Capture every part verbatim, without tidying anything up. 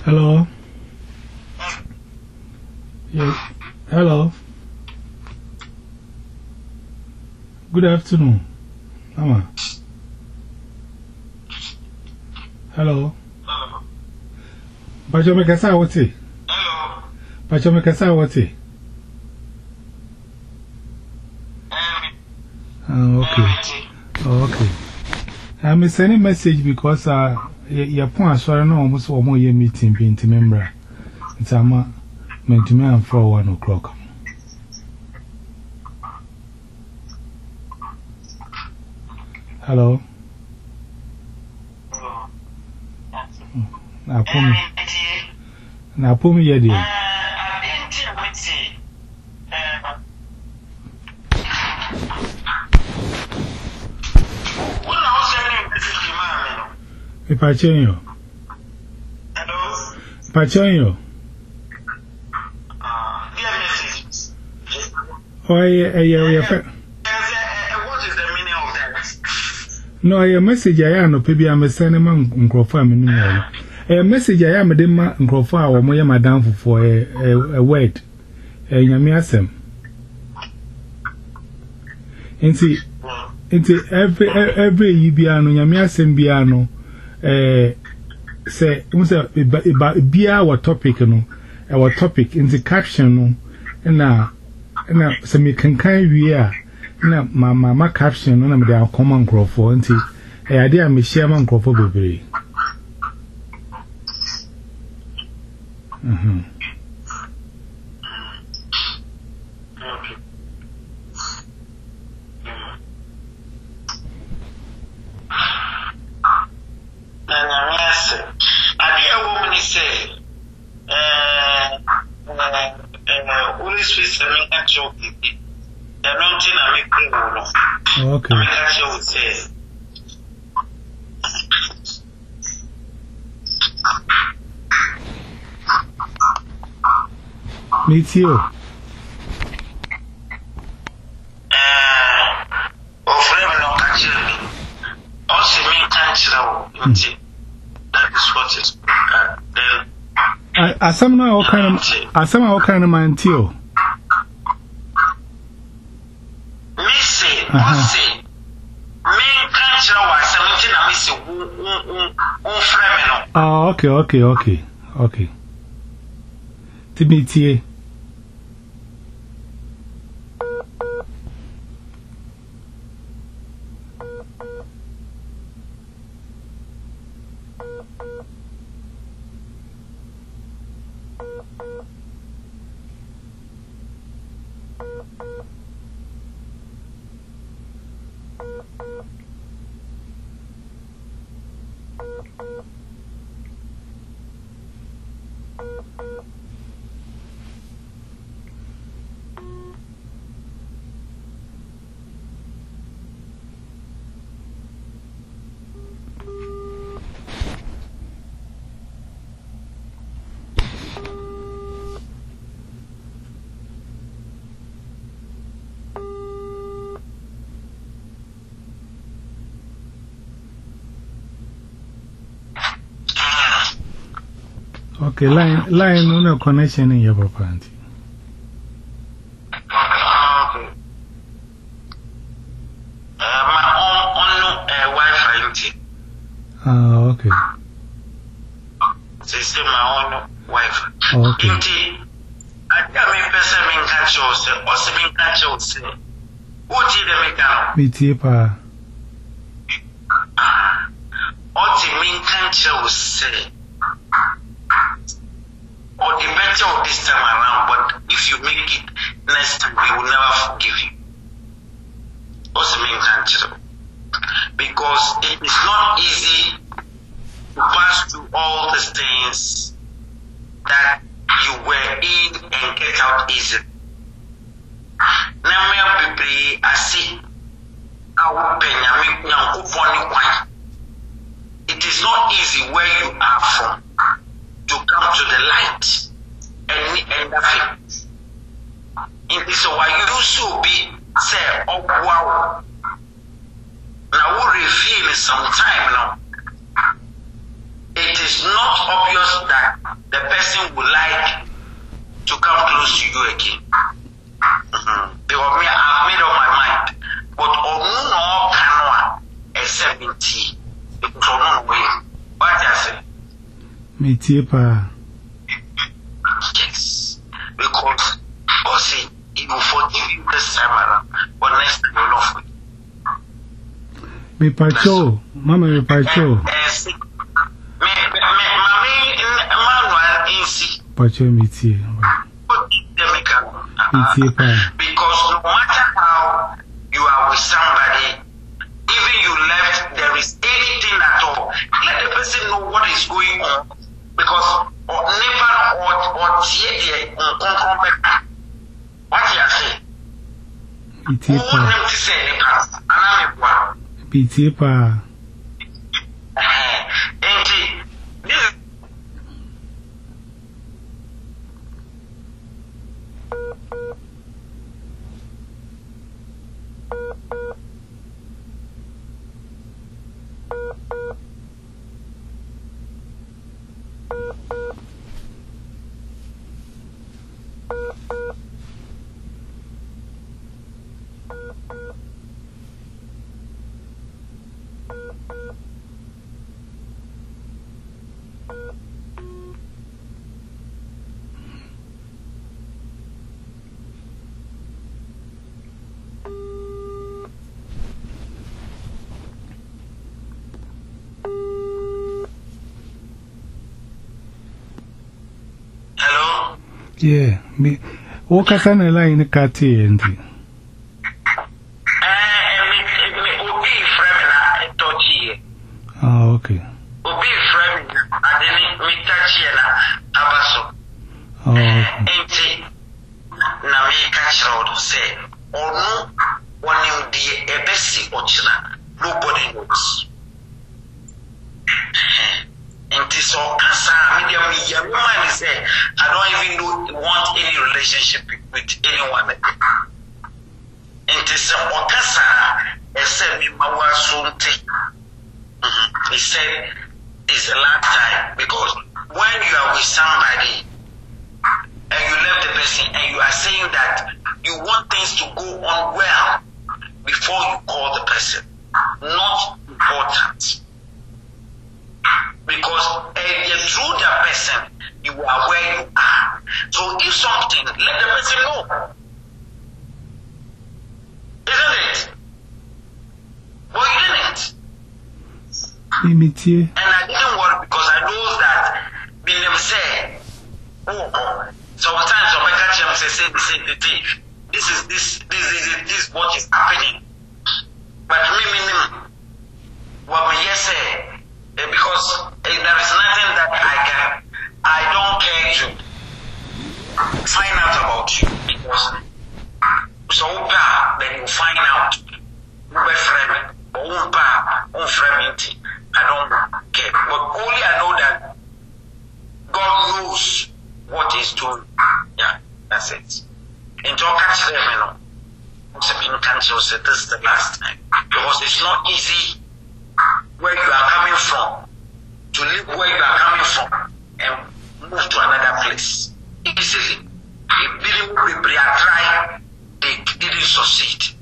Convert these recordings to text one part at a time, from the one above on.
Hello. Yeah. Hello. Good afternoon. Mama. Hello. Hello. Pacho me kasa wote. Hello. Pacho me kasa wote. Oh, okay. Oh, okay. I'm sending a message because uh, your point, so I know almost one more year meeting being to member. It's a man meant to me for one o'clock. Hello. Now, pull me. Now, pull me, yeah, dear. If I change you, Hello. if I change you, Uh, dear message. oh, yeah, yeah, yeah. What is the meaning of that? No, a message I am no maybe I'm sending man Nkrofa me a message I am a dema Nkrofa or moya madam for a a word. A nyame asem. Inti inti every every yibia no nyame asem bia no eh say unse bia our topic no our topic in the caption no na na se me kankan wi a na mama ma caption no na me dey common Nkrofa nti e ade a me share man Nkrofa bebre. Mhm. Okay. Me too. Uh, oh, forever no catch me. Also, me can't know. That is what is. Uh, then. I some now all kind of I some all kind of man too. Me say, me say, me can't know what something I miss. Um, um, um, frame no. Oh, okay, okay, okay, okay. Timothy. Okay, line, line, no connection in your property. Okay. Uh, my own, own uh, Wi-Fi. Ah, okay. So it's my own Wi-Fi. Okay. Indeed, I tell me, person, me catch you, or seven catch you, what did they make out? Me too, pa. What do you mean, catch you, say? Or the better of this time around, but if you make it next time, we will never forgive you. What's the main country? Because it is not easy to pass through all the things that you were in and get out easy. Now, may be I see our penny. It is not easy where you are from to come to the light and end up it. In this way, you should be say, oh wow. Now we reveal some time now. It is not obvious that the person would like to come close to you again. Mm-hmm. Because me, I've made up my mind. But Onu no canoa except in tea. Because Onu way. What do I say? Me tea pa. Yes. Because, or see, he will forgive you this time around. But next time you'll not forgive. Me pacho. Mama me pacho. Pacho me tea. Because no matter how you are with somebody, even you left, there is anything at all, let the person know what is going on. Because or never or or tear what you say. Who want to say the past? And I'm a one. P T pa. Yeah, me. What can I line in the cat here? And me, oh, okay. Obi frame, I didn't meet that Abaso. Oh, okay. Namika shall say, or no, one you be a Bessie or China, nobody knows. And this all cancer, medium, young woman is there. I don't even know, want any relationship with anyone. And this all cancer, except me, my wife soon take. He said, it's the last time. Because when you are with somebody and you left the person and you are saying that you want things to go on well before you call the person, not important. Because uh, through the person, you are where you are. So if something, let the person know. Isn't it? But you didn't. Imitié. And I didn't worry because I know that they never say, oh, oh. Sometimes I catch them say, say, say, say, say, this is this, this is this, this what is happening. But me, me, me, what me yes say, because uh, there is nothing that I can, I don't care to find out about you because so then you find out who be friend or who pa, who friend. I don't care, but only I know that God knows what He's doing. Yeah, that's it. In talk actually, you know, this is the last time because it's not easy where you are coming from to live where you are coming from and move to another place easily. If didn't try, they didn't succeed.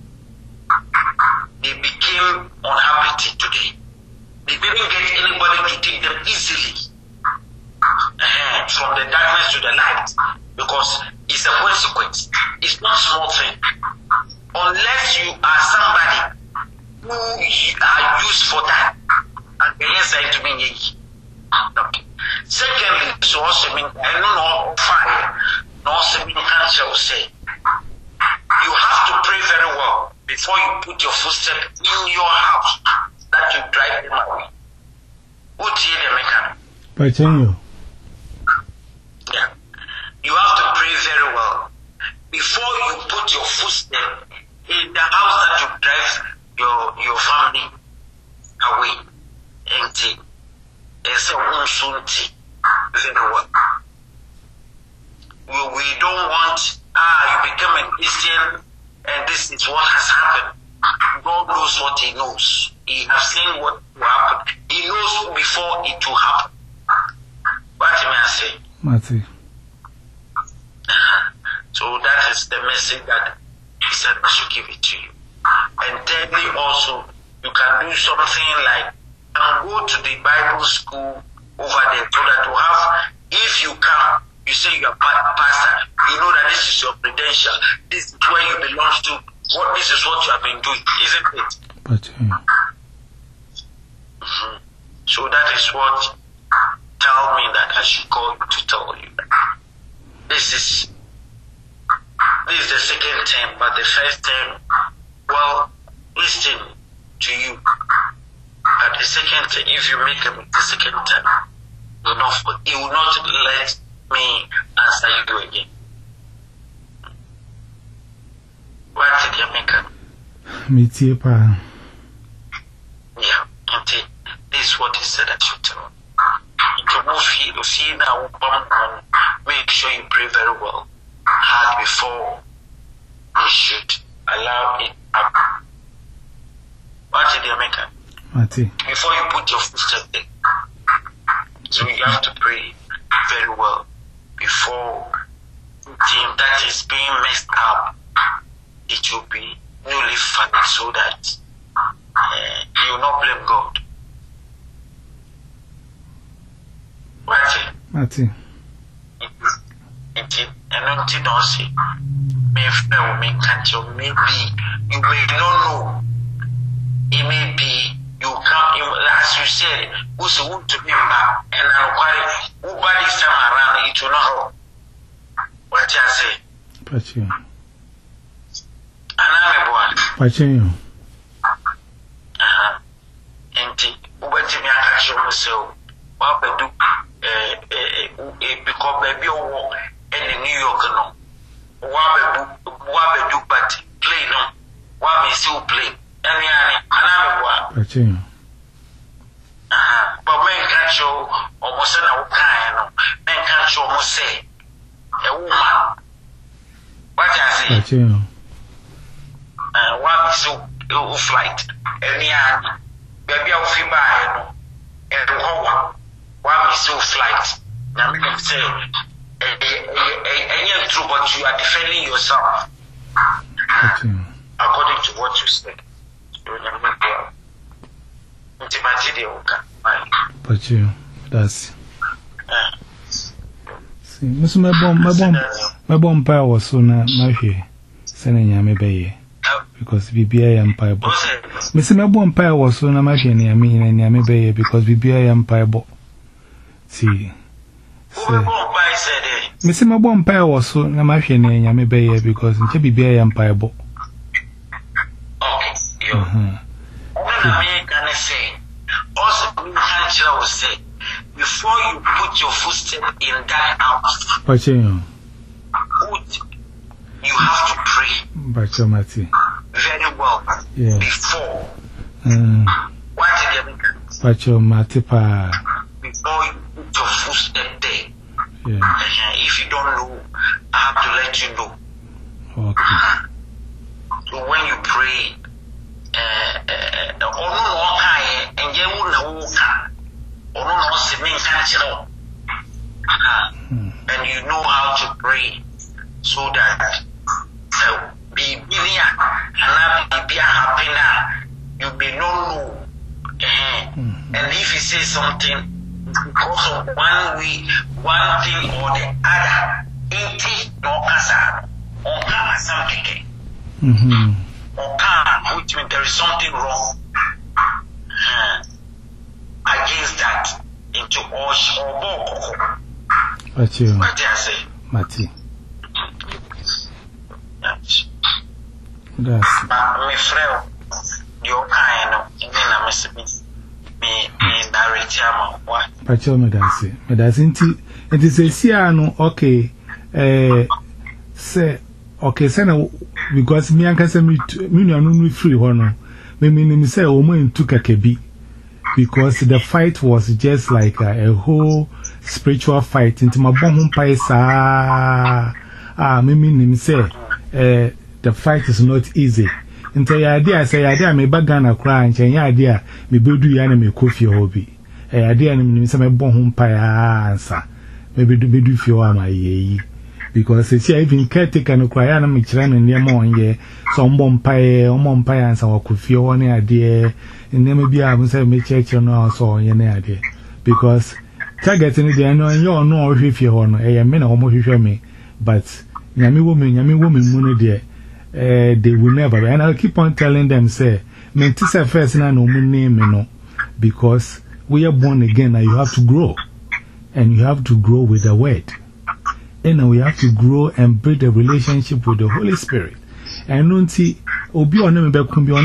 They became unhappy today. They didn't get anybody to take them easily uh, from the darkness to the light because it's a consequence. It's not a small thing. Unless you are somebody who are used for that. And the yes I to me. Okay. Secondly, so also mean I don't know fire, no also mean cancer will say. You have to pray very well before you put your footstep in your house that you drive them away. What do you make? By you. Yeah. You have to pray very well before you put your footstep in the house that you drive your your family away. Empty. It's a uncertainty. Very well. We, we don't want, ah, you become a Christian and this is what has happened. God knows what He knows. He has seen what will happen. He knows before it will happen. What may I say? Mati. So that is the message that he said I should give it to you. And thirdly, also, you can do something like and go to the Bible school over there so that you have, if you come, you say you are pastor, you know that this is your credential, this is where you belong to, what this is what you have been doing, isn't it? But, yeah. Mm-hmm. So that is what tell me that I should call you to tell you. This is this is the second term, but the first term, well, listen to you. At the second term, if you make a the second term, you will not, you will not let me answer you again. What did you make? Me too, pa. Yeah, okay. This is what he said I should tell. You see now, make sure you pray very well, hard before you should allow it up. What did you make? Mati. Before you put your footstep there. So you have to pray very well before the team that is being messed up, it will be newly funded so that uh, you will not blame God. Mati. Mati. It anointing don't say, may fail, may catch you, maybe you may not know. It may be you come, as you said, who's a wood to be back, and I'm quite, who body time around it will not help. What I say? But you. And I'm a boy. But you. Uh-huh. And who went to me, I catch you myself. What I do, eh, because baby, or walk in New York, no. What I do, what I do, but play no. What may still play. And I'm a boy. But you. Uh-huh. But men can't show almost an old kind, men can't show almost say a woman. What I say? But you. Uh, one is so ill flight. Any hand, baby, I'll feel by and one. One is so flight. Now, me can say, and you're true, but you are defending yourself. But you. According to what you said. You're not going to But you, that's see, Miss my bomb, my bomb, my bomb power so now, my fear, sending ya maybe because B B I Empire. Miss my bomb power so now, my fear, I mean, and ya maybe because B B I Empire. See, Miss my bomb power so now, my fear, and ya maybe because in B B I Empire. Okay, uh huh. Can I say? Also, will say, before you put your footstep in that house, but you, you have to pray. But you, Mati. Very well. Yeah. Before. Um, what did you mean? But you, Mati, pa. Before you put your footstep there. Yeah. Uh, if you don't know, I have to let you know. Okay. So when you pray, uh, uh, uh, and you will know, or no, seeming natural, and you know how to pray so that uh, be billion and be happy now. You may not know, uh, and if you say something because of one way, one thing or the other, it no answer or come something. Mm-hmm. Or which means there is something wrong uh, against that into Osh or Boko. But you, what did I say? Mati. Yes. That's my friend, your kind of I miss me, me, me, direct him. What? But you, Medasi, Medasi, it is a Siano, okay, eh, say. Okay, so because me and Cassam, me no free one. Me mean say woman took a kebi because the fight was just like a, a whole spiritual fight into my bomb paisa. Ah, me mean say eh the fight is not easy. Into your idea, say idea me bagana cry and your idea me budu yana me coffee hobby. Eh idea me say me bomb paisa answer. maybe do be do feel am I ye because it's even caretaker no cry and me chira no near mo ye so mbom pae omom pae ansa wakufie one ade nne bi a say me church no so ye na ade because target ni dey no ye ono ohwefie ho no eh me na omo hwehwe me but nyame wo me nyame wo me mu no dey eh they will never and I keep on telling them say me tisa first na no mu name no because we are born again and you have to grow and you have to grow with the word. And we have to grow and build a relationship with the Holy Spirit. And don't see, Obi on them,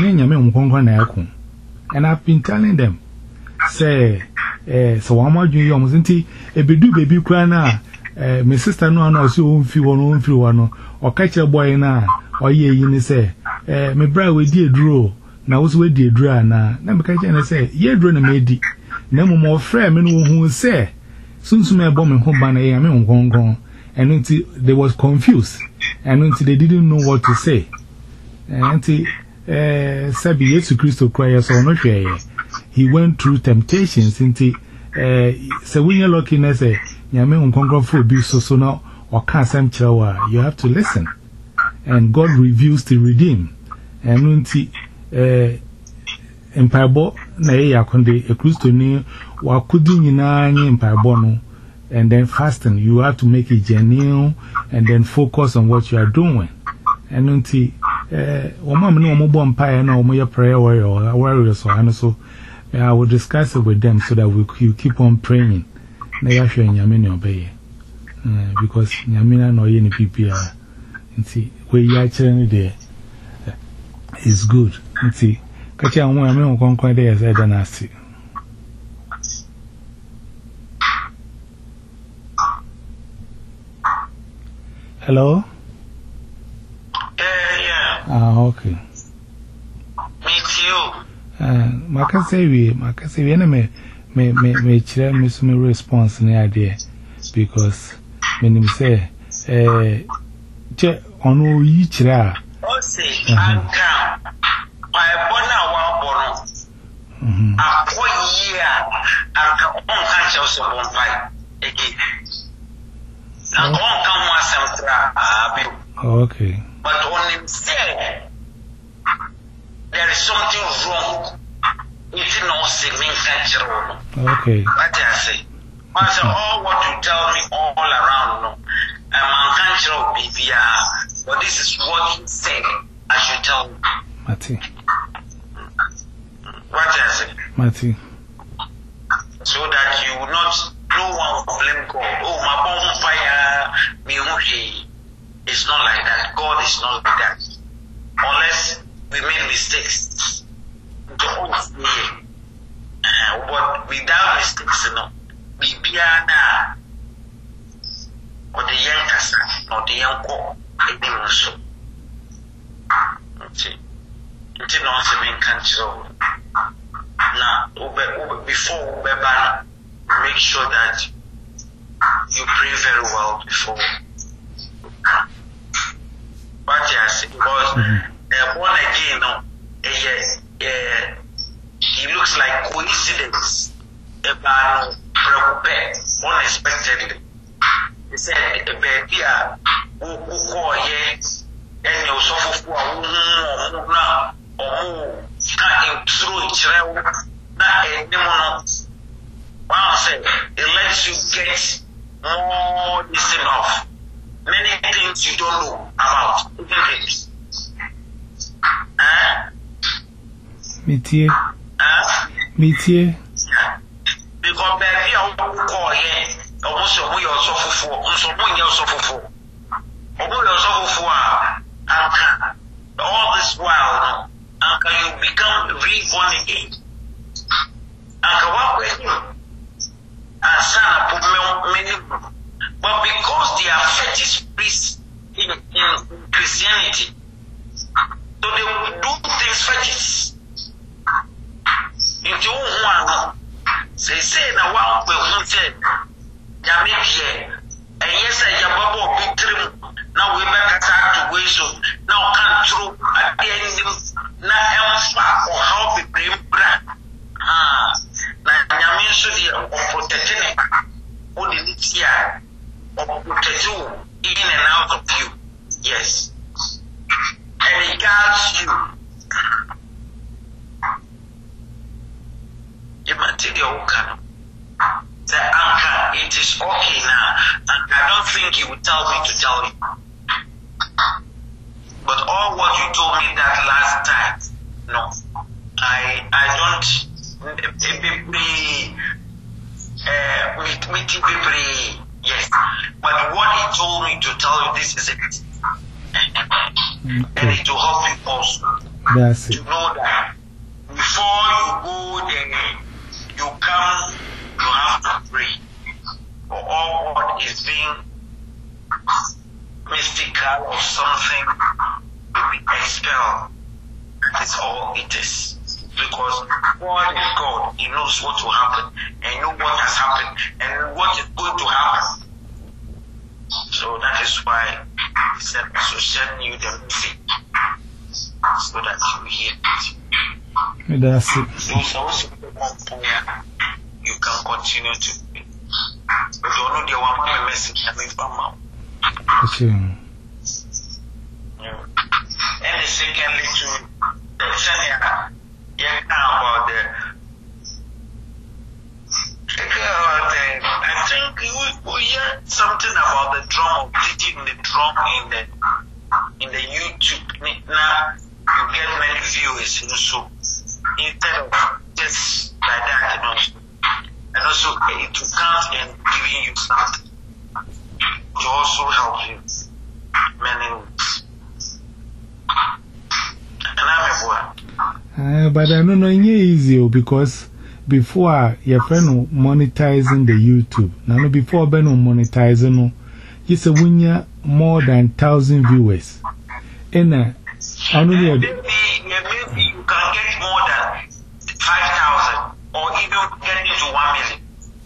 and I've been telling them, say, eh, so I'm not doing almost anti a bedu baby crana, eh, my sister no one else who feel one feel one or catch a boy na or ye you say, eh, my brother we dear draw, now was with dear draw na, never catch and say, ye draw a made, no more friend, men who say, soon to my bomb and home banner, I mean, Hong Kong. And until they was confused, and until they didn't know what to say. And until uh, Sabi Yesu Christo Christ or not here, he went through temptations. Until uh, so when you're looking at say, "Yame unkongro for be so so now or can't some chawa," you have to listen, and God reveals to redeem. And until uh, empire na ya konde a Christo ni wa kudi nyina nyi empire no. And then fasting, you have to make it genuine and then focus on what you are doing. And until uh, mom no more bomb pie and more prayer warrior or warriors or so, I will discuss it with them so that we you keep on praying. Because Yamina no any people see where you are chilling there is good. See, catch on one, I mean, one quite there as I don't see. Hello? Uh, yeah. Ah, okay. Me too. Uh, Maka say we, Maka say we, me, me, me, me, chile, me, so me response in the idea because when you say, eh, che, ono yi chile. Oh, say, Anka, my bona wa bono. Hmm. A four year, Anka, on can't also one fight again. Okay. But on him said there is something wrong. It's not seeming natural. Okay. What I say. I say all what you tell me all around no. I'm unconscious B B R. But this is what he said I should tell you. Mati. What I say. Mati. So that you will not no one will blame God. Oh, my bonfire, me okay. It's not like that. God is not like that. Unless we made mistakes. Uh, but without mistakes, you know, we be na or the young casa or the young co, anyone so. Okay. It's not seven control. Now, before we ban. Make sure that you pray very well before you come. But yes, because uh, born again, no, uh, uh, it looks like coincidence. About no, unexpectedly. He said, "Baby, who who call ye? And you suffer for who na or who can't through each other. Na a demon." Wow, say it lets you get more listen of many things you don't know about, even things. Huh? Métier. Huh? Métier. Because baby, I will call ye. Almost a way or so for, almost a way or so for. A way or so for, Anka. All this while, Anka, you become reborn again. Anka, what with you? But because they are fetish priests in, in Christianity, so they will do things fetish. Into one, they say now one will say, Yamipie, and yes, I am a big trim. Now we back attack to way so now can't throw at the end now else or how we bring brand. Ah, na Yamin should be protecting it. What did it here? Okano. The anchor, it is okay now. And I don't think he would tell me to tell you. But all what you told me that last time, no. I I don't be uh meeting people, yes. But what he told me to tell you, this is it. Okay. And it will help you also. That's to it. know that before you go there, you come, you have to pray for all what is being mystical or something to be expelled. That's all it is. Because God is God. He knows what will happen and know what has happened and what is going to happen. So that is why he said to send you the message so that you hear it. That's it. So also you can continue to pray. But you know the one message coming from mouth. Yeah. And the secondly to the senior, yeah, about the I think we, we hear something about the drum, teaching the drum in the in the YouTube. Now you get many viewers, you know, so instead of just like that, you know, and also it will count and giving you something to also help you many ways. And I'm a boy. Uh, but I don't know, it's easy because before your friend monetizing the YouTube, now before Ben monetizing, just a winner more than thousand viewers. And uh, only maybe, maybe you can get more than five thousand or even get into one million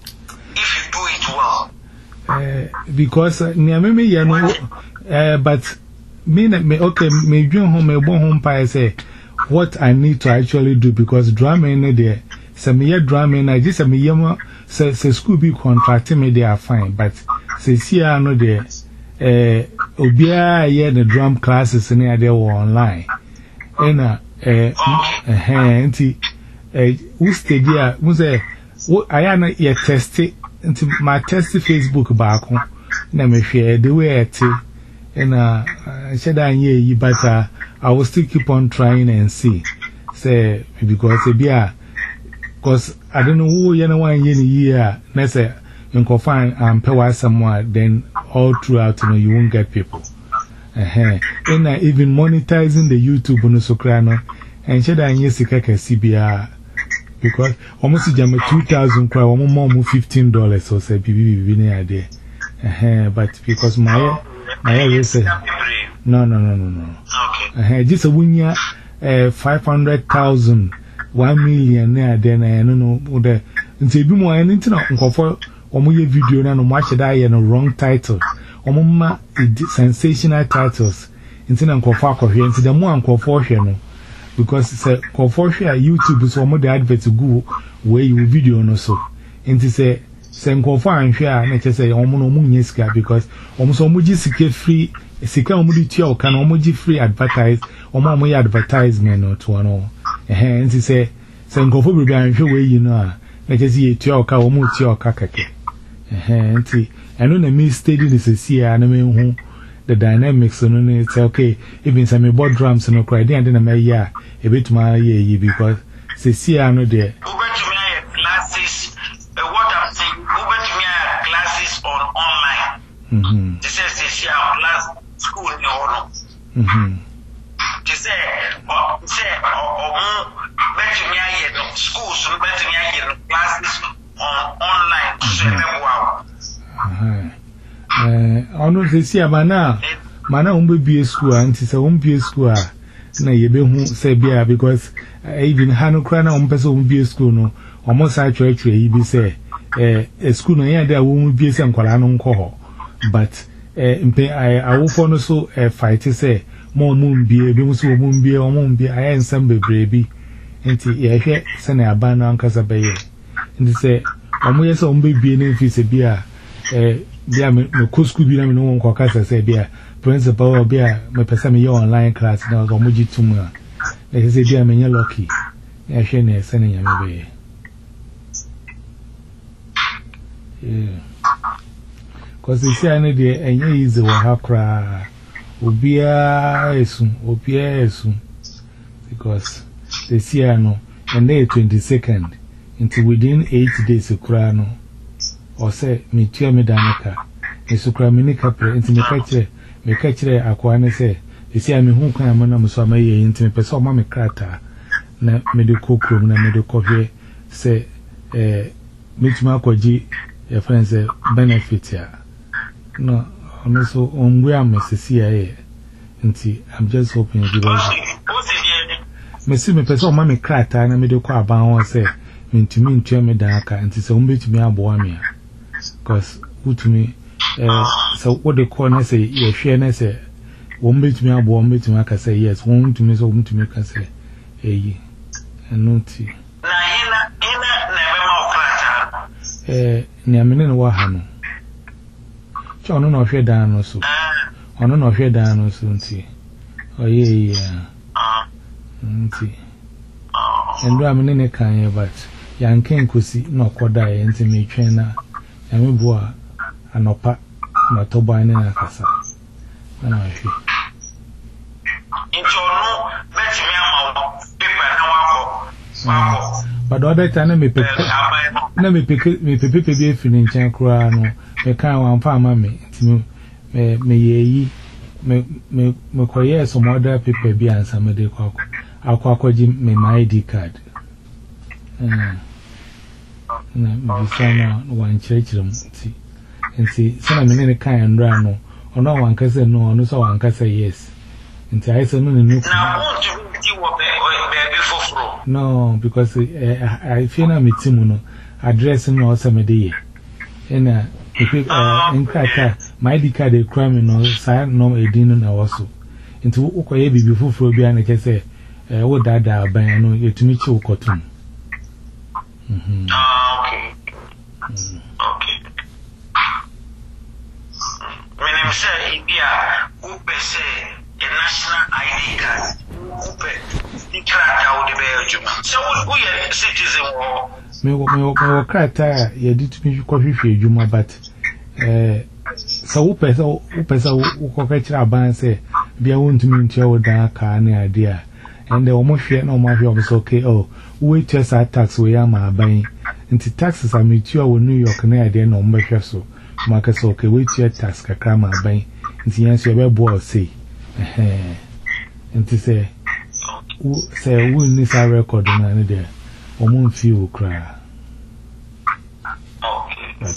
if you do it well. Uh, because uh, near me, you know, uh, but me, me okay, me join home, me born home, I say what I need to actually do because drama in there. Some year drama, I just a me say school be contracting me, they are fine, but say, see, I know there, eh, Obia, yeah, the drum classes in there were online. And, uh, eh, eh, eh, who stayed there, was a, I am not yet tested into my tested Facebook back home. Now, me share the way it is, and, uh, I said, I hear but, uh, I will still keep on trying and see, say, because it be a because I don't know who you know one year, let's say, you can find and pay somewhere, then all throughout, you know, you won't get people. Uh -huh. And uh, even monetizing the YouTube on the Socrano, and said I yes, C B R because almost jam two thousand cry, one more fifteen dollars or say, B B B there. Uh -huh. But because my, my is no, no, no, no, no. Okay. Uh -huh. Just a winner, uh, five hundred thousand. One million there, then I don't know. The until be more anything for Omoye video na no match that I no wrong title. Omoma sensational titles. Until Uncle Farco here, into the more Uncle Forshare no. Because it's a Forshare YouTube, so more the advert to go where you video no so. Into say, send Uncle and share, and just say, Omono Munyeska because almost Omoji secret free, Sika Omudi Tio can Omoji free advertise, Omomoy advertisement or to one. Eh, and say, send go for baby and show way you know. Let us see a tioka or more tioka kake. Eh, and see, I know the me study this is here and I mean who the dynamics on it. Okay, even some board drums and no cry, then I may ya a bit my ye because say, see, I know there. Classes, what I'm saying, over to me classes on online. Mm-hmm. This is this year last school in Orono. Mm-hmm. To say, or say, or better me, I know schools, so better me, I know classes on online. So, wow. Uh, I know they see a mana, mana won't be a school, and it's a won't be a school. Na ye be who say beer because even Hano Crana on person won't be a school, no, almost actually, he be say, a school no, yeah, there won't be some Colano call. But, I I will follow so a fight to say. More moon beer, be so moon beer or moon beer, I am some baby. And see, I hear send a ban on Casabay. And they say, I'm with some baby and if it's a beer, eh, beer, no couscous beer, no one caucus, say beer, principal or beer, my person, your online class, now, or Muji Tumor. They say, dear, me lucky. I shall sending a baby. Yeah. Because they say I need the any easy or hakra. Ubia esun, Ubia esun. Because they see I know, and they twenty-second into within eight days of crano. Or say, me tia me danaka. Esukra minika pre into me catcher, me catcher aquane say. They say I mean who can amana musama ye into me person mammy crata. Na medical room, na medical here say, eh, Mitchma Koji, your friends say benefit ya. No, I'm also on where I'm C I A. And I'm just hoping you will. Messi me person mammy crata and I made a car bound say, mean to me to me darker and it's a bit me a boy. Because who to me, so what the corner say, yes, she say, won't be to me a boy, me to make say, yes, won't to me, so won't to make her say, eh, and no tea. Eh, near me in Wahano. John, no, fear down also. I don't know if you're down or something. Oh, yeah, yeah. Auntie. And I'm in a kind, but young King could see no quadai and to me trainer. And we bore an opa, not to buy in a casa. And I feel. But other time, me pick me pick me pick me feeling chancrano, me can't one farmer me. Me me ye me me me koye some other people be answer me de kwako akwako ji me my I D card eh na me sana wan chirechire mti nti sana me ne kan ndra no ono wan kase no ono so wan kase yes nti I say no ne no no because uh, I feel na me timu no address no so me de ye ena uh, in fact my I D card a crime no sign no edin na waso into ukoye bibi fufuro bia na kese eh wo dada aban no yetumi chi ukotum mhm ah okay mm. Okay menem say ibia upe say a national I D card upe ikrata wo de be adwuma so wo ye citizen wo me wo me wo krata ye ditumi kwahwehwe adwuma but eh so upe so upe so ukokechira aban say bia wontumi ntia wo da ka na idea and the omohwe na omohwe obso okay oh we test our tax we am aban nti taxes am itua wo New York na idea na ombehwe so maka so okay we test tax kakra ma aban nti yanso be bo say eh nti say say we ni sa record na ne there omo fi wo kra okay but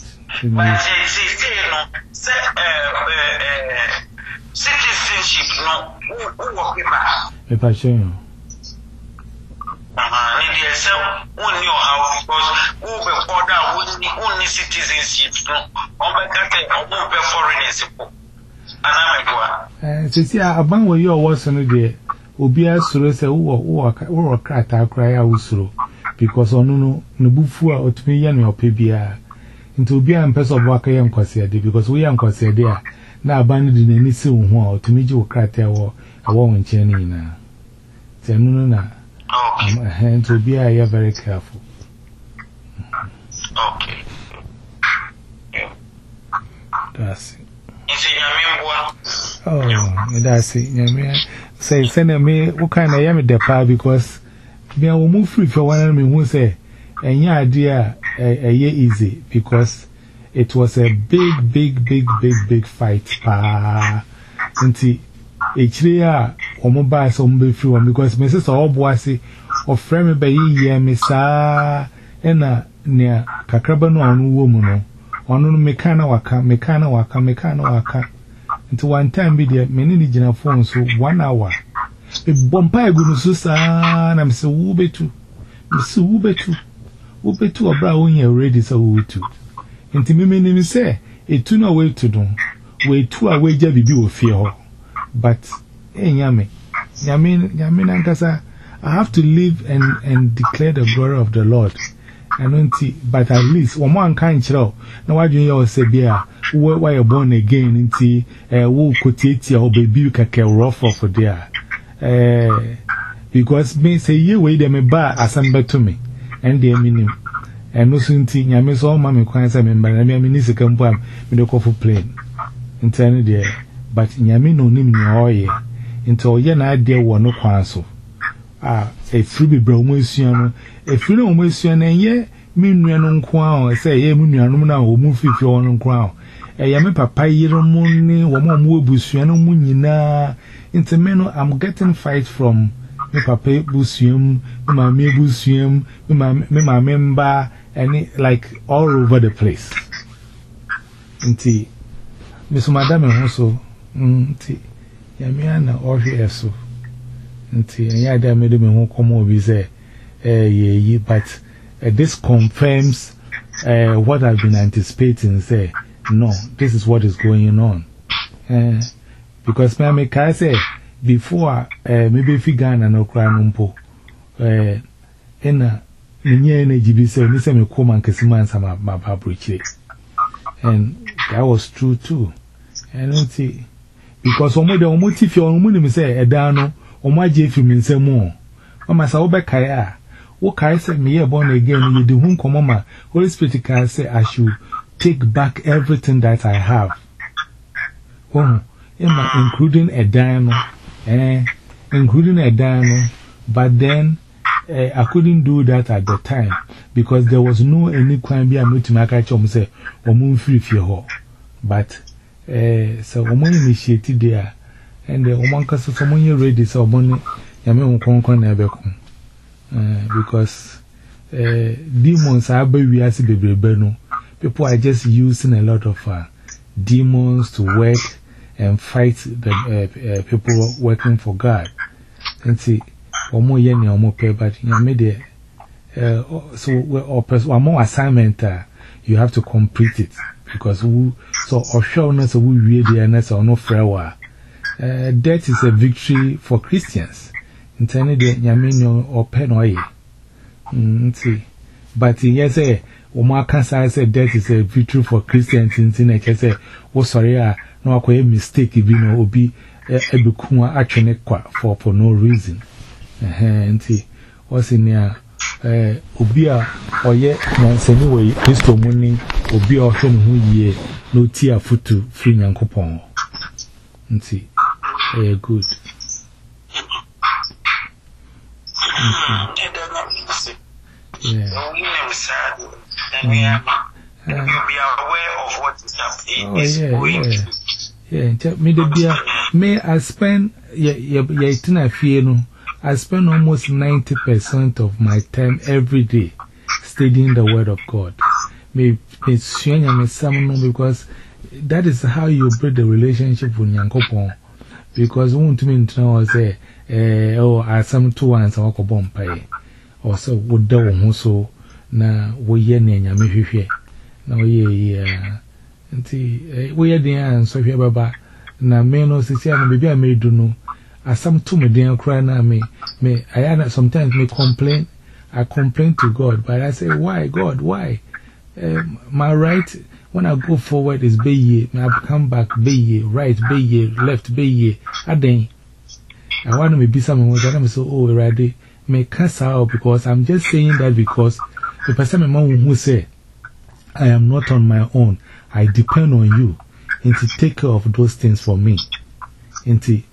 say uh citizenship no who work with us me pa show you ah ni dey say who know how because who be order who need citizenship no on be kate on be foreigners po anamedwa eh so see aban wo yo wo so no dey obi asuro say wo wo wo krata akra ya usuro because onu no ne bufu a otumi ye ne opebia nti obi am person of work yam kwase ade because we am kwase ade a na aban di nani se wo ho a otumi ji wo krata wo awo wonche ni na tenu no na okay nti obi a you very careful okay that's it isi nyamimbo oh that's it nyamia say send me what kind of yam de pa because me I will move free for one me who say enya ade a easy because it was a big big big big big fight pa nti echire a omo ba so mo be free one because me say so oboase o frame me be yiye me sa ena ne kakraba no anu wo mu no onu no meka na waka meka na waka meka na waka nti one time be there me ni gina phone so one hour e bompa egu no so sa na me se wo betu me se wo betu wo betu obra wo nya ready so wo betu nti me me ni se etu na we to do we tu a we ja bibi wo fie ho but enya me nyame nyame na nkasa I have to live and and declare the glory of the Lord and but at least one man can't chill na wadwen you say bia why you born again nti eh wo kotieti a obebi kaka rough for there eh because me say ye we dem ba asamba to me and the minim and no soon tea, Yammy saw mammy quite a member, and I mean, is a compam with a coffee plane. Intended there, but Yammy no name no ye. Into yen idea one no council. Ah, a free bromotion, a free no motion, and ye, mean no crown, say, ye, moon, no, or move if you're on crown. A yammy papa, year moon, or more busiano moonina. Into men, I'm getting fight from me papa busium, me my me busium, me my me my member, and like all over the place. Inti, Miss Madame also, inti, Yamiana or here so. Inti, and yada made me won't come over there, eh, ye, but this confirms uh, what I've been anticipating. Say, no, this is what is going on. Uh, because me can say, before, uh, maybe if you Ghana no crown umpo, uh, in a Ninya energy be so, Miss me come and Kasiman sama my pabriche. And that was true too. And don't see, because Omo de Omo Tifi or Omo say, a dano, or my Jeffy means a more. Mama Sauba Kaya, what Kai said me a born again, you do whom come Mama, Holy Spirit can say, I should take back everything that I have. Oh, including a dano. Eh, including a dino, but then uh, I couldn't do that at the time because there was no any crime be able to make a chum say, or moon free for her. But uh, so, woman initiated there, and the woman cast someone you ready so money, Yaman Concon never come because uh, demons are baby as a baby beno. People are just using a lot of uh, demons to work and fight the uh, uh, people working for God. And see, or more yen or more pay, but you made it. Uh, so, or more assignment, uh, you have to complete it because we so or sureness we read the anness or no framework. Uh, that is a victory for Christians. Intended Yamino or Penoy. Mm, see, but yes, eh, Omar Kansa said that is a victory for Christians in Sinach. Say, oh, sorry, ah. No, I a mistake if you know, will be a Bukuma actually for for no reason. And see, what's in here? Obia or yet, once anyway, Christo money, Obia or home who ye no tear foot to free young coupon. And see, eh, good. Yeah. We be aware of what is happening. Oh, yeah, yeah. Yeah, me the beer. May I spend, yeah, yeah, yeah, fear, I spend almost ninety percent of my time every day studying the Word of God. May, may, because that is how you build the relationship with Yankopon. Because one to me, to say, eh, oh, I some two ones, I walk a bomb pay. Or so would do so na we ye near me here. Now, yeah, and see, we are the answer here, Baba. Now, may no see, maybe I may do no. As some two me dear cry now, me, me, I sometimes may complain. I complain to God, but I say, why, God, why? Um, my right, when I go forward, is be ye, I come back, be ye, right, be ye, left, be ye. I then, I want to be someone who I'm so old already. May cast out because I'm just saying that because the person who say, I am not on my own. I depend on you and to take care of those things for me. And to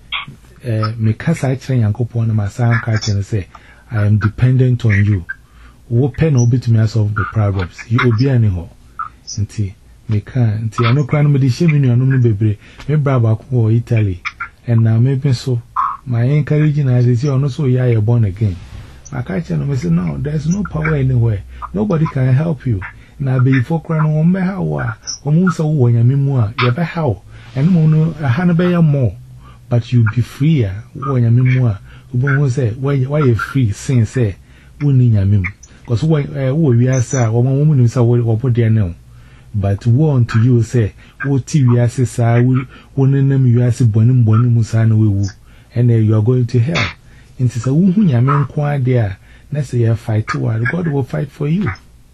me cast I train and go upon my son catch and say, I am dependent on you. What pen will be to me solve the problems? You will be anyhow. And to me can't. I know crying with the shame in your no baby. Me brava or Italy. And now maybe so. My encouraging as is you so you are born again. I catch and I say, no, there's no power anywhere. Nobody can help you. Na be for crying on me how or most of when you mean more, you be how, and mono a hundred bay more, but you be freer when you mean more. Who say, why you free, saying, say, winning your mim. Because when we are, sir, or one woman is away or put there now. But one to you say, what T V I say, sir, will one name you as a bonim bonim musana will, and then you are going to hell. And it's a woman, your man, quite there. Next year, fight to what God will fight for you.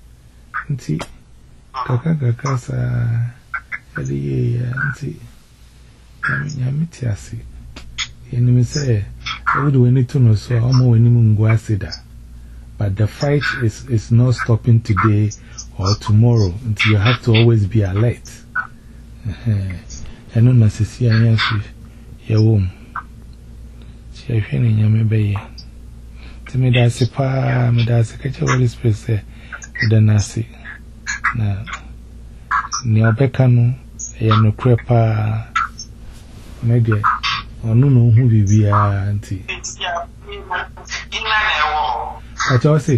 Nti kaka kaka sa eli ye nti nyame ti ase eni me say e would we need to know so omo wani mu ngwa seda but the fight is, is not stopping today or tomorrow. Until you have to always be alert. I don't know, see, I answer your womb. She has been in your maybe. To me, that's a pa, me that's a catch of Holy Spirit, say, the Nasi. Now, near Beccano, a no crepa, maybe, or no, no, who be a auntie. I told say,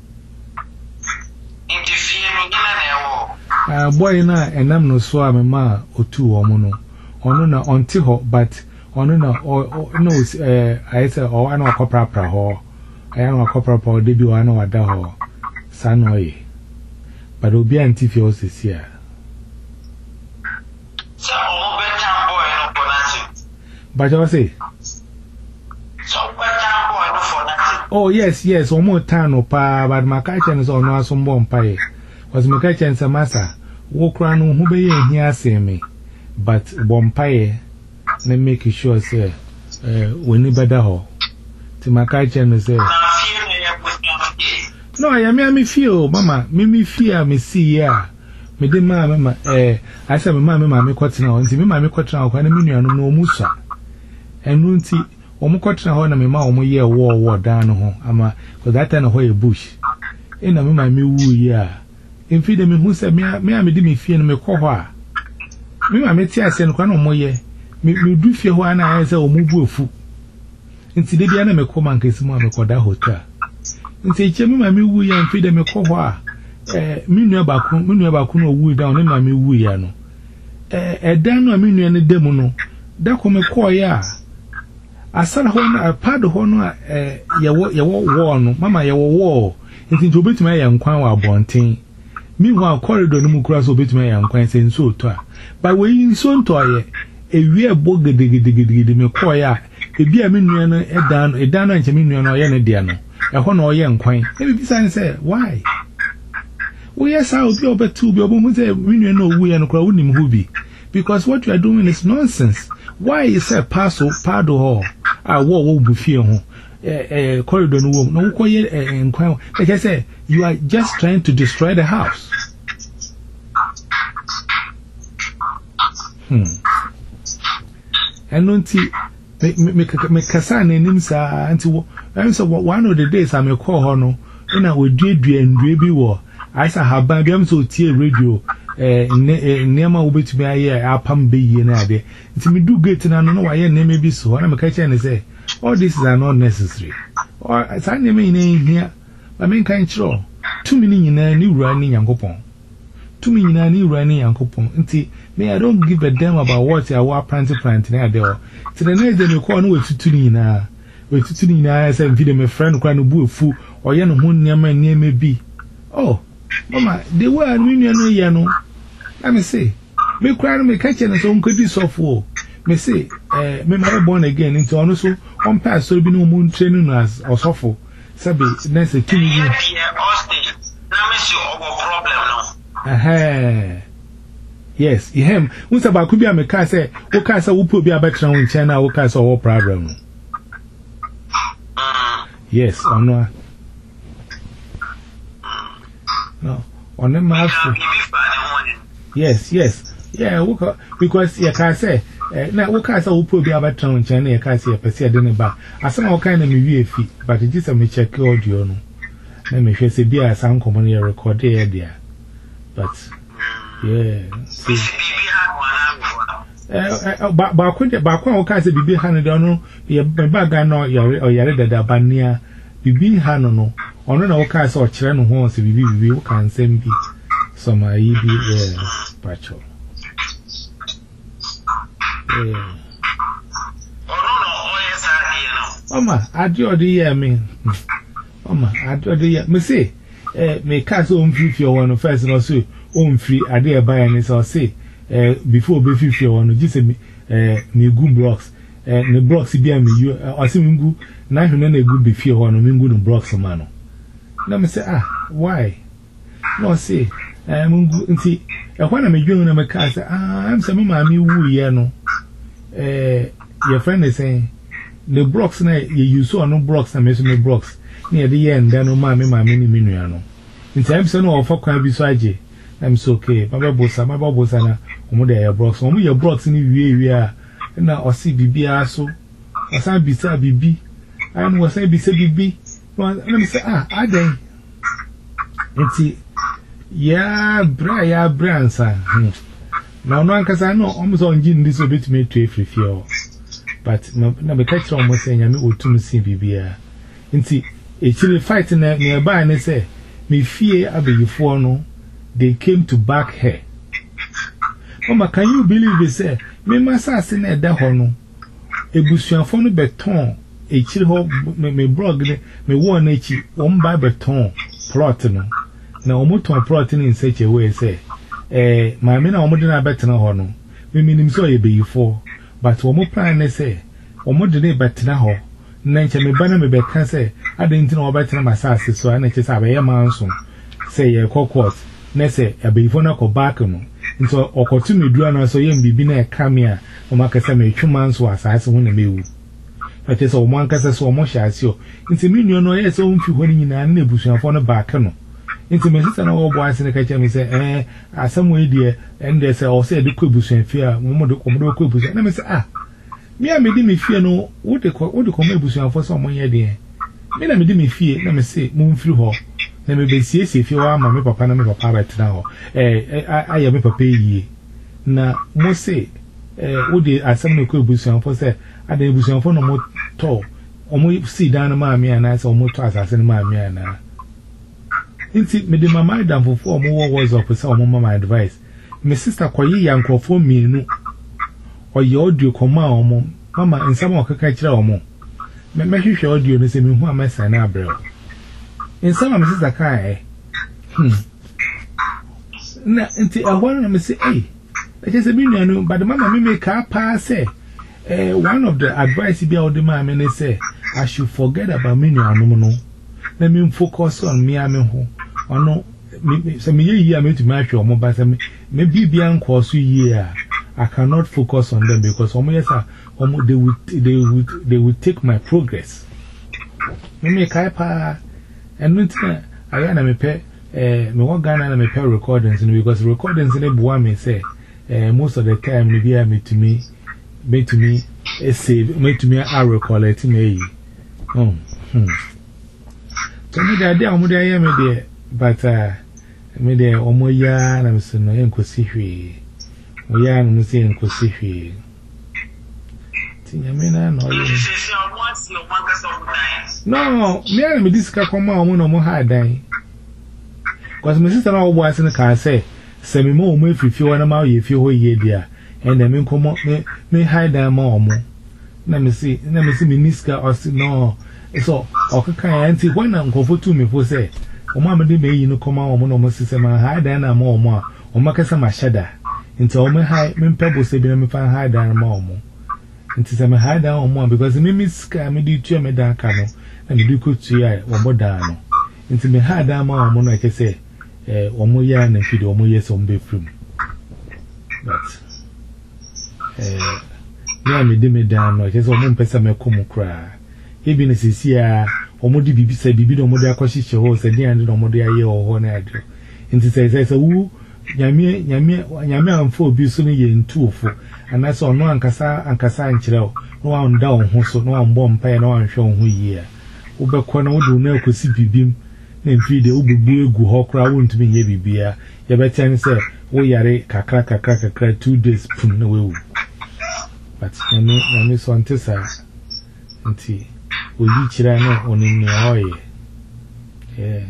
uh, boy, and I, and I'm no swam a ma or two or mono, or no, no, on Tiho, but on no, or no, uh, I say, or I know a copra praho, I am a copra or debut, I know a daho, Sanoy, but will be anti fios here. But I say, oh, yes, yes, one more time, or pa, but my kitchen is on no some bomb pie. Was my kitchen some massa, walk around who be here, say me, but bomb pie, then make sure, say, uh, when you better ho. To my kitchen is there. No, I am me feel, Mamma, me me fear me see ya. Me de mamma, eh, I said, Mamma, mamma, quite now, and see me, mamma, quite now, when a million no musa. And won't see. Omo kwatena ho na me ma omo ye wo wo dan no ho ama ko that time ho e bush e na me ma me wu yi a emfi de me hu se me me me de me fie no me kɔ ho a me ma me ti ase no kwa na omo ye me me du fie ho ana aye se omo bu afu nti de bia na me kɔ man kesi mu a me kɔ da hotel nti che me ma me wu ya emfi de me kɔ ho a eh me nua ba ku me nua ba ku no wu da no ma me wu ya no eh edan no me nua ne dem no da ko me kɔ ya asana ho na pad ho no eh yewo yewo wo no mama yewo wo nti nti obetuma ya nkwan wa bonten mi ho corridor no mu kura so obetuma ya nkwan se nso to a ba we nso nto ye ewie bo gedegedegede me ko ya ebi a me nua no edan no edan no nche me nua no ye ne de no e ho na oye nkwan e bi san say why we yes how obi obetu bi obo hu say me nua no owu ye no kura wonim hu bi because what you are doing is nonsense. Why is a parcel pado ho a wo wo bu fie ho eh eh corridor no wo no ko ye enkwan like I say you are just trying to destroy the house. Hmm and nti me me me kasa na nim sa anti wo am say one of the days am call ho no na oduadua ndue bi wo aisa haban bi am so tie radio eh nema obetumi aye apam be yie na ade nti me do gate na no no waye nema bi so na me ka che ne say all this is not necessary or sa nema yin hia ba me kan chiro to me nyina ni wura ni yankopon to me nyina ni wura ni yankopon nti me I don't give a damn about what I wa plant plant na ade o ti the next day me call no wetutu ni nyina wetutu ni nyina say mfi de me friend kwa no bu efu oye no ho nema nema bi oh mama the way we no ye no let me say me cry no me catch na so nkodi sofo me say eh me ma born again into ono so on pass so bi no mu training as osofo sabi na say kini ni na me see obo problem no eh yes him unsa ba ku bi a me ka say wo ka say wo po bi abetra won chen na wo ka say owo problem no yes ono no on them have yes yes yeah because you can say na wo ka say wo pro bi abatran nchen na you can say e pese de ne ba asema wo kan na me wie fi but it is me check audio no na me hwe se bia san komo na record here there but yeah see eh ba ba ko ba ko wo ka say bibi ha ne de no ye ba ga no yare yare dada bania bibi ha no no ono na wo ka say o kire no ho se bibi bibi wo kan sem bi so ma yi bi eh pacho eh ono no o yes ade no mama ade odi ye me mama ade odi ye me say eh me ka say o mfi fi o no first no so o mfi ade e ba ya ni so say eh before be fi fi o no just me eh me gu blocks eh ne blocks bi am you o say me gu na hwe na gu be fi o no me gu no blocks ma no na me say ah why no say eh mungu nti e kwa na me dwon na me ka say ah am say me ma me wu ye no eh your friend is saying the blocks na you use so no blocks na me so me blocks near the end, then no mammy, my mini minuano. In time, son or for can be so aje. I'm so okay, my bossa, my bobosana, or more there, brought some of your brought in the we are, and now or see B so. As I be said, B. I was I be said, B. Let me say, ah, I then. And see, yeah, bra, yeah, bransa. Now, no one can know almost on Jin this will be to me to every fear. But no, catch almost saying, I'm going to see B B. And see, a chilly fighting nearby, and they say, me fear I be before no, they came to back her. Mama, can you believe they say, me must assassin at that horn? A bushel phone beton, a chill hole, me brog, me one H, one by beton, plotting. Now, Moton plotting in such a way, say, eh, my men are more than a better horn. We mean him so ye be before, but one more plan, they say, or more than a better now. Nature me banner me back can say, I didn't know better than my sassy, so I just have a manson. Say a cockworth, Nesse, a before no back on. Into or continue doing so young be near Camia, or Macasame, two months was as one a meal. But it's all one cassa so much as you. Into me, you know, yes, own few winning in a neighbors on a back. Into my sister and all boys in the kitchen, say, eh, as some way, dear, and they say, or say the quibus and fear, Momo quibus, and I say, ah, me, I made me fear no, what they call what the common for someone, dear. Me, I made me fear, let me say, moon through her. Let me be serious if you are my papa and my papa right now. Eh, I am a papa ye. Na, mo say, eh, would the assembly could be some for say, I did be some for no more tall. Or mo see down my me and I saw more toss as in my me and indeed, me my mind down for four more words of some my advice. My sister Koyi young for me no. Or your audio command, Mamma, and some of her catcher or more. Me make sure audio the same who am I sign up, bro. In some of my sister Kai, hmm. Na, until I want to say, hey, I just a million, but the mamma may make a pass. Say, eh, one of the advice be out the man, and they say, I should forget about me. No, no, let me focus on me. I'm home. Or no, some year, I'm to match your mobile. Maybe beyond course year, I cannot focus on them because almost they would, they would, they would take my progress. Me make a pa. And nothing, I am a pair, eh, me one Ghana and me pair recordings, because recordings in the Buame say, eh, most of the time, maybe I made to me, made to me, a save, made to me a record, let me. Oh, hm. So, me the idea, I'm there, but, uh, me there, Omoya, and I'm saying, no, Encosifi. We are not saying Encosifi. Tinyamina, no, me and me discuss come on no more hard day. Because my sister all was in the car say, send me more if you want to marry if you were here, dear, and then me come up me me hide them more. Let me see, let me see me niska or see no. So, okay, can auntie when I'm go for two me for say, O mamma de me no come on no more sister man hide them more more, or make us a mashada. Into me hide me pebble say be me find hide them more. Into some hide down more because me miss me do two me down canoe. And you could see I or more down. Into me hard down my own, like I say, eh, or more yarn and feed or more yes on be from. But, eh, near me dim it down, like as a woman person may come cry. Even as is here, or more be said, be no more their cautious horse and the end of more their year or one idea. Into says, a woo, Yamia, Yamia, Yamia, and four be soon in two for, and I saw no Ancassa and Cassa and Chilo, no one down, so no one bomb pay, no one shown who year. Oba kwana wodo na akosi bibim na mfi de obubu egu ho kra wontu me ye bibia ye betan say wo yare kakra kakra kakra two days pum na wewu but na me na me so ntesa nti oyi kira na onini hoye eh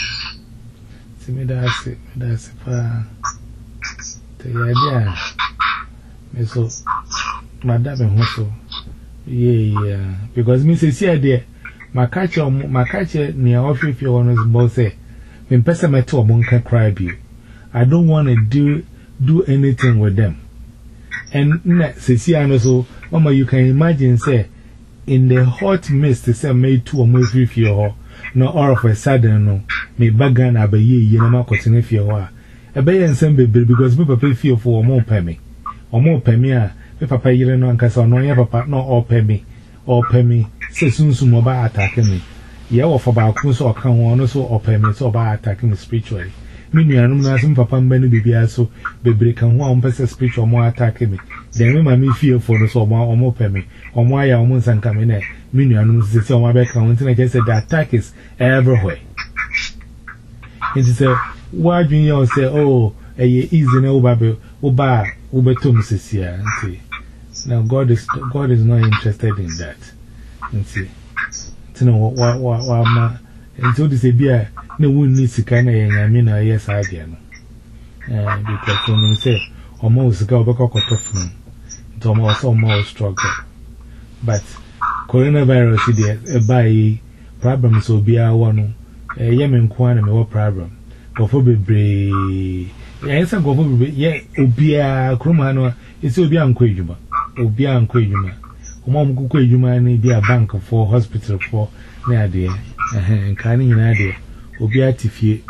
sime da se da se pa te ya dia me so madame ho so yeah yeah because me say see there my catcher, my catcher near off if you want to both say, when person met to a monk can cry you. I don't want to do do anything with them. And net Ceciano so, Mama, you can imagine, say, in the hot mist, say, made two or more if you are, no, all of a sudden, no, me bagan abe ye, Yanama cotton if you are. A bay and some baby because me papa feel for more pemmy. Or more pemmy, me papa you know, and cast on no papa, no all pemmy, or pemmy. Say soon some about attacking me. yeah, or for Balcons or come on, also or permits or by attacking me spiritually. Meaning, I'm not some papa and Benny Bibia so be break and one person spiritual more attacking me. Then when me feel for the so more or more permit or why I almost and come in there. Meaning, I'm not saying my back and I just said the attack is everywhere. It is a why do you say, oh, a easy no baby, Uba, Uba Tumsis here, and see. Now, God is God is not interested in that. And see, to know what, what, what, what, and so this a beer, no one needs to kind of, I mean, yes, I again. Because when you say, almost go back or tough, it's almost almost struggle. But coronavirus is a by problems will be our one. A Yemen quantum or problem. Go for be yes, I go for be yet, Ubia, Crumano, it's Ubia and Quajuma, Ubia and Quajuma. Mom Quajuma need a bank for hospital for near there, and canning in idea, Ubia Tiffy.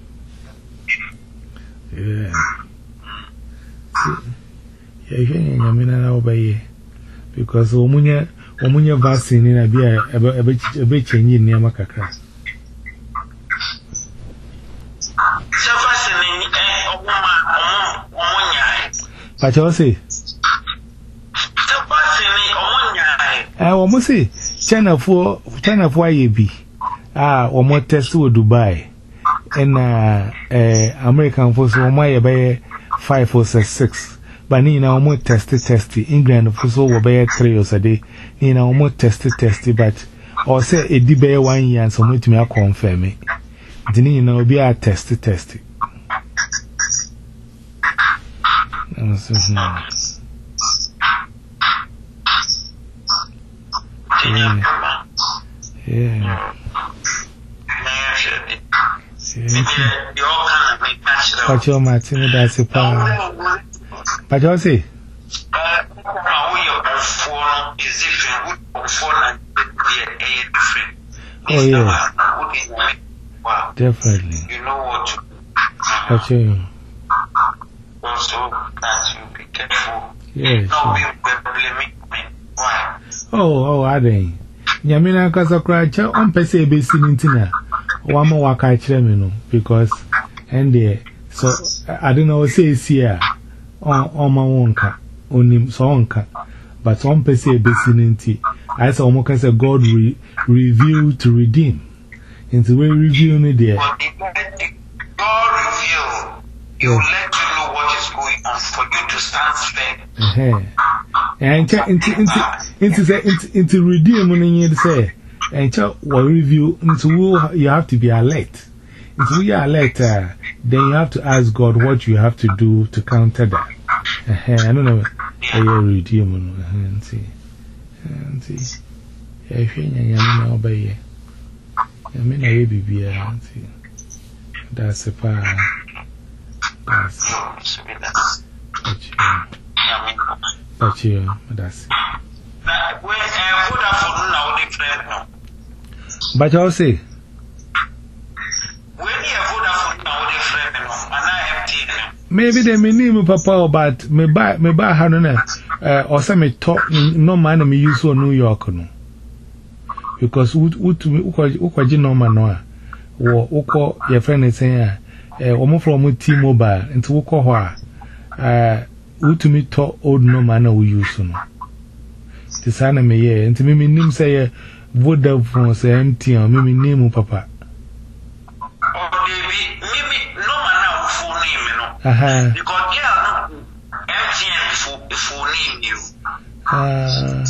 Yeah, I mean, I'll obey because Omunia, Omunia vaccine in a beer a bit changing near Macacra. But you say, I almost say, China for China for Y B. Ah, or more test to Dubai. And uh, uh, American force or my by five or six. But Nina more testy testy. England for so by three or a day. Nina more testy testy, but or say a debate one year and so much me confirm me. Nina will be a testy testy. Yeah. Yeah. But you're Martin, that's a power. But you'll see. Oh, yeah. Definitely. You know what to do. But you also that you be careful. Yes. Not be why? Oh, oh, are they? Yamina Casacracha on Pese Basin Tina. One more walk I no because and there so I don't know say here on on my own car only so on car but on Pese Basin tea. I saw almost a God re review to redeem. Into we review me there. God reveal. He will let you know what is going on for you to stand firm. Uh-huh. And into into into into redeem when you say and check what review into you have to be alert. If you are alert, uh, then you have to ask God what you have to do to counter that. Uh-huh. I don't know. I redeem and see and see. I think I am obey. I mean, I will be a that's a power. That's but you, that's but I'll say, maybe they may name Papa, but me buy me buy Hanona or some talk no man me use for New York. No. Because who Ukaji no man or Uko your friend is saying, eh, almost from T Mobile into Uko, uh, who to me talk old no man we use. The son of me, and to me, name say, Vodafone say empty or maybe name Papa. Oh, baby, maybe no man full name, aha, because yeah, empty and full name you. Ah.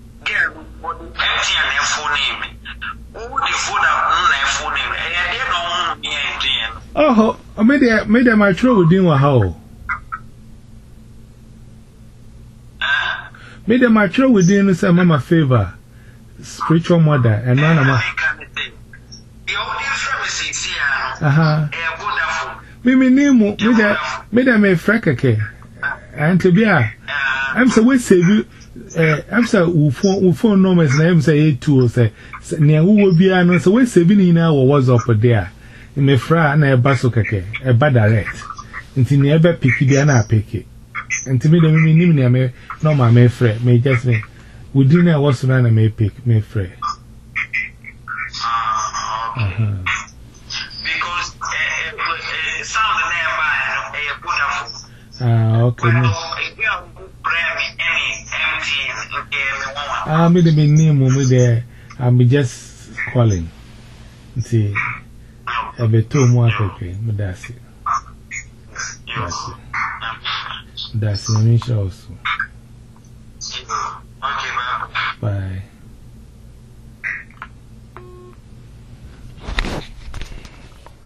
Oh, I made a made a mature within a how. Made a mature within a mama favor, spiritual mother, and none of my. Aha. Mimi name, made a may frack and to be a. I'm so we save you. I'm so who phone numbers and I'm say two or say, near who will be an so we saving in our was up there. In a fra and a basokake, a bad direct. Until never pick it and pick it. And to me, the meaning me no, my may fret, may just me. We didn't know what's around and may pick, may fret. Uh-huh. Because uh, sound nearby, a Vodafone. Ah, okay. Well, you bring me any empty in game. Ah, me the name with there. I'm just calling. See, I be too more quickly, but that's it. That's it. That's it. Also.